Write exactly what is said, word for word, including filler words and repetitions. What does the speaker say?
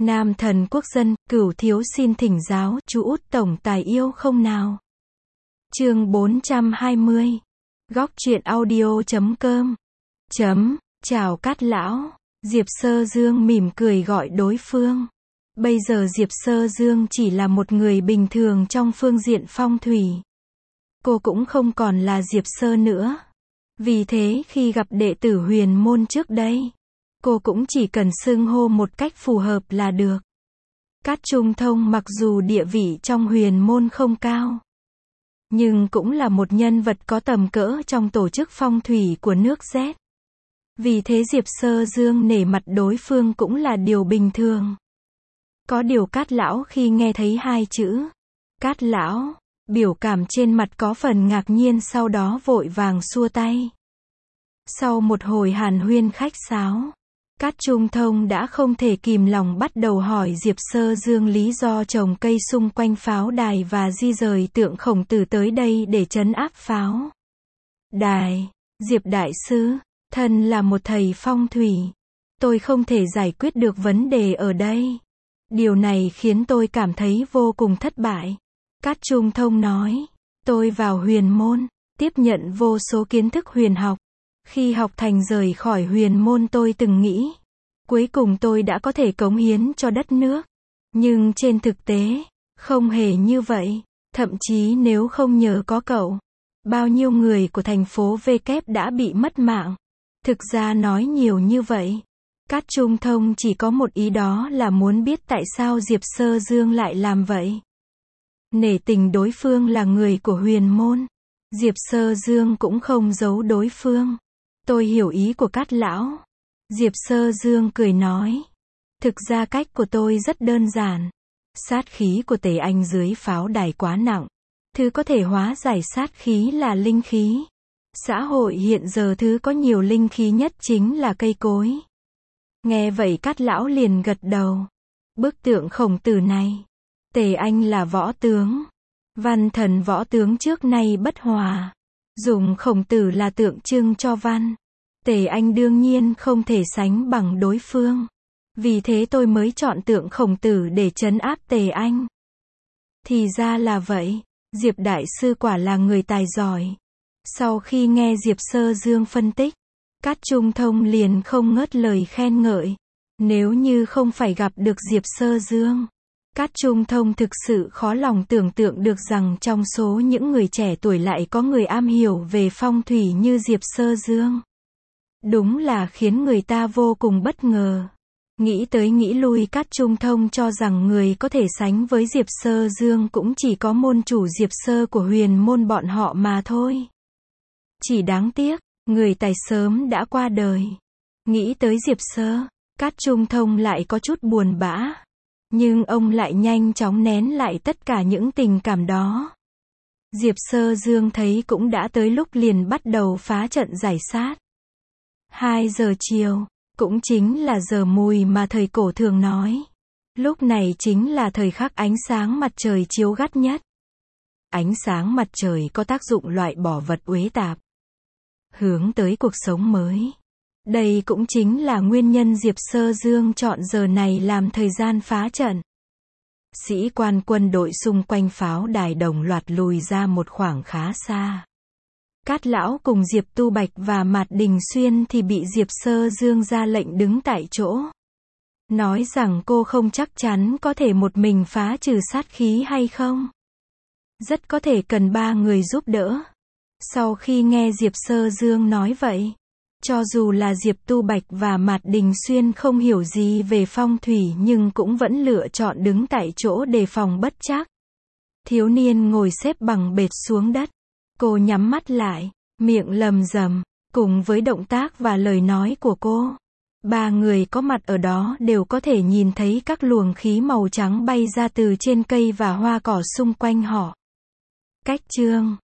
Nam thần quốc dân, cửu thiếu xin thỉnh giáo, chú út tổng tài yêu không nào? Chương bốn trăm hai mươi. Góc truyện audio chấm com. Chấm, chào Cát lão. Diệp Sơ Dương mỉm cười gọi đối phương. Bây giờ Diệp Sơ Dương chỉ là một người bình thường trong phương diện phong thủy. Cô cũng không còn là Diệp Sơ nữa. Vì thế khi gặp đệ tử huyền môn trước đây, cô cũng chỉ cần xưng hô một cách phù hợp là được. Cát Trung Thông mặc dù địa vị trong huyền môn không cao, nhưng cũng là một nhân vật có tầm cỡ trong tổ chức phong thủy của nước Z. Vì thế Diệp Sơ Dương nể mặt đối phương cũng là điều bình thường. Có điều Cát lão khi nghe thấy hai chữ Cát lão, biểu cảm trên mặt có phần ngạc nhiên, sau đó vội vàng xua tay. Sau một hồi hàn huyên khách sáo, Cát Trung Thông đã không thể kìm lòng bắt đầu hỏi Diệp Sơ Dương lý do trồng cây xung quanh pháo đài và di rời tượng Khổng Tử tới đây để trấn áp pháo đài. Diệp đại sư, thân là một thầy phong thủy, tôi không thể giải quyết được vấn đề ở đây. Điều này khiến tôi cảm thấy vô cùng thất bại. Cát Trung Thông nói, tôi vào huyền môn, tiếp nhận vô số kiến thức huyền học. Khi học thành rời khỏi huyền môn tôi từng nghĩ, cuối cùng tôi đã có thể cống hiến cho đất nước. Nhưng trên thực tế, không hề như vậy. Thậm chí nếu không nhờ có cậu, bao nhiêu người của thành phố V kép đã bị mất mạng. Thực ra nói nhiều như vậy, Cát Trung Thông chỉ có một ý, đó là muốn biết tại sao Diệp Sơ Dương lại làm vậy. Nể tình đối phương là người của huyền môn, Diệp Sơ Dương cũng không giấu đối phương. Tôi hiểu ý của Cát lão. Diệp Sơ Dương cười nói, thực ra cách của tôi rất đơn giản. Sát khí của Tề Anh dưới pháo đài quá nặng. Thứ có thể hóa giải sát khí là linh khí. Xã hội hiện giờ thứ có nhiều linh khí nhất chính là cây cối. Nghe vậy Cát lão liền gật đầu. Bức tượng Khổng Tử này, Tề Anh là võ tướng. Văn thần võ tướng trước nay bất hòa. Dùng Khổng Tử là tượng trưng cho văn. Tề Anh đương nhiên không thể sánh bằng đối phương. Vì thế tôi mới chọn tượng Khổng Tử để trấn áp Tề Anh. Thì ra là vậy. Diệp đại sư quả là người tài giỏi. Sau khi nghe Diệp Sơ Dương phân tích, Cát Trung Thông liền không ngớt lời khen ngợi. Nếu như không phải gặp được Diệp Sơ Dương, Cát Trung Thông thực sự khó lòng tưởng tượng được rằng trong số những người trẻ tuổi lại có người am hiểu về phong thủy như Diệp Sơ Dương. Đúng là khiến người ta vô cùng bất ngờ. Nghĩ tới nghĩ lui, Cát Trung Thông cho rằng người có thể sánh với Diệp Sơ Dương cũng chỉ có môn chủ Diệp Sơ của huyền môn bọn họ mà thôi. Chỉ đáng tiếc, người tài sớm đã qua đời. Nghĩ tới Diệp Sơ, Cát Trung Thông lại có chút buồn bã. Nhưng ông lại nhanh chóng nén lại tất cả những tình cảm đó. Diệp Sơ Dương thấy cũng đã tới lúc, liền bắt đầu phá trận giải sát. hai giờ chiều, cũng chính là giờ mùi mà thời cổ thường nói. Lúc này chính là thời khắc ánh sáng mặt trời chiếu gắt nhất. Ánh sáng mặt trời có tác dụng loại bỏ vật uế tạp, hướng tới cuộc sống mới. Đây cũng chính là nguyên nhân Diệp Sơ Dương chọn giờ này làm thời gian phá trận. Sĩ quan quân đội xung quanh pháo đài đồng loạt lùi ra một khoảng khá xa. Cát lão cùng Diệp Tu Bạch và Mạt Đình Xuyên thì bị Diệp Sơ Dương ra lệnh đứng tại chỗ. Nói rằng cô không chắc chắn có thể một mình phá trừ sát khí hay không. Rất có thể cần ba người giúp đỡ. Sau khi nghe Diệp Sơ Dương nói vậy, cho dù là Diệp Tu Bạch và Mạt Đình Xuyên không hiểu gì về phong thủy nhưng cũng vẫn lựa chọn đứng tại chỗ đề phòng bất trắc. Thiếu niên ngồi xếp bằng bệt xuống đất. Cô nhắm mắt lại, miệng lầm rầm, cùng với động tác và lời nói của cô. Ba người có mặt ở đó đều có thể nhìn thấy các luồng khí màu trắng bay ra từ trên cây và hoa cỏ xung quanh họ. Cách chương